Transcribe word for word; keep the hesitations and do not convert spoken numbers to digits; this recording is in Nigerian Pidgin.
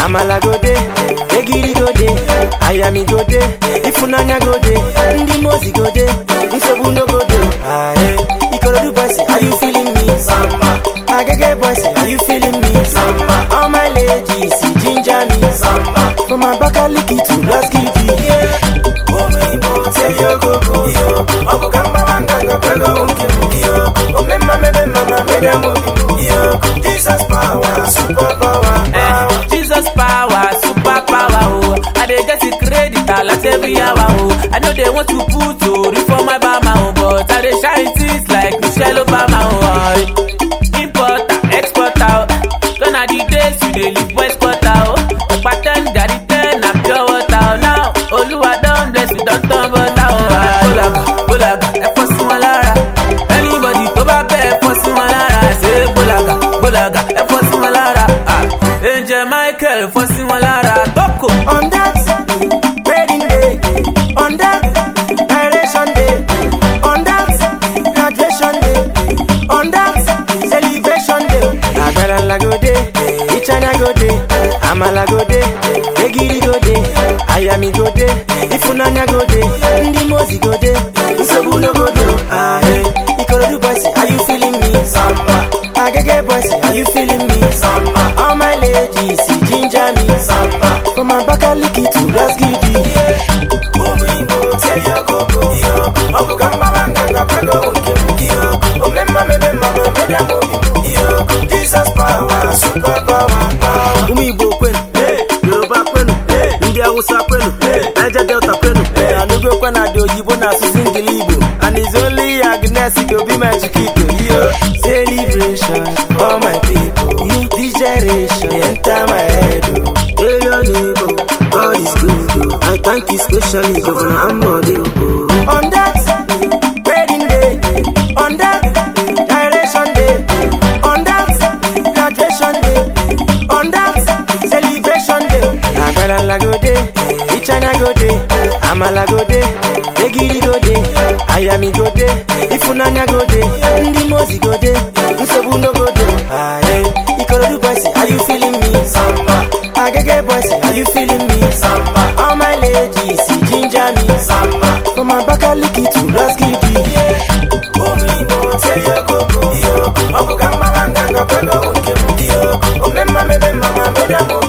Amala go de, Egiri go de, Ayami go de, Ifunanya go de, Ndi Mozi go de, Nsobu no go de. Aye, Ikorodu boys, are you feeling me? Samba. Agege boys, are you feeling me? Samba. All my ladies, ginger me. Samba. From my Bakaliki to Blaskidi. Yeah. Oh me bo, say yo go go yo. Ogo kamba manganga pego unkimu yo. Oh me mama me mama me demo yo. Jesus power, super power. Eh, Jesus power, super power. Oh, I dey get it credit a lot every hour. Oh, I know they want to put to reform my bama. Oh, but I dey shine things like Michelle Obama. Oh, importer, exporter. Gonna the days you dey live West Quarter. Oh, pattern got it ten and pure water. Now, Oluwa don bless you, don't turn butter. Oh, bolaga, bolaga, e for Sumalara. Anybody to ba be for Sumalara. Say bolaga, bolaga, e for Sumalara. Ah, Angel Michael for Sumalara. Toko. On that wedding day, on that direction day, on that graduation day, on that celebration day. Agarala go de, Ichana go de, Amala go de, Egiri go de, Ayami go de, Ifunanya go de, Ndi Mozi go de, Nsobu no go de. Aye, Ikorodu boys, are you feeling me? Samba. Agege boys, are you feeling me? Samba. All my ladies, ginger me. Samba. From my Bakaliki to Blaskidi. Yeah. Oh me bo, say yo go go yo. Ogo kamba manganga pego unkimu yo. Oh me mama me mama me demo yo. Jesus power, super power, power. Umi bo kwenu, hey. Yoruba kwenu, hey. India Hausa kwenu, hey. Niger Delta kwenu, hey. Anugo kwena de Oyibo na Susingili Igbo. And it's only Agnes go be my chiquito, yo. Celebration for my people. New generation enter my head, oh. Hey yo neighbor, God is good, oh. I thank you especially Governor Ambode, oh. On that wedding day, on that direction day, on that graduation day, on that celebration day. Agarala go de, Ichana go de, Amala go de, Egiri go de, Ayami go de, Ifunanya go de, Ndi Mozi go de, Nsobu no go de. Aye, Ikorodu boys, are you feeling me? Samba. Agege boys, are you feeling me? Samba. All my ladies, ginger me. Samba. From my Bakaliki to Blaskidi. Yeah. Oh me bo, say yo go go yo. Ogo kamba manganga pego unkimu yo. Oh me mama me mama me demo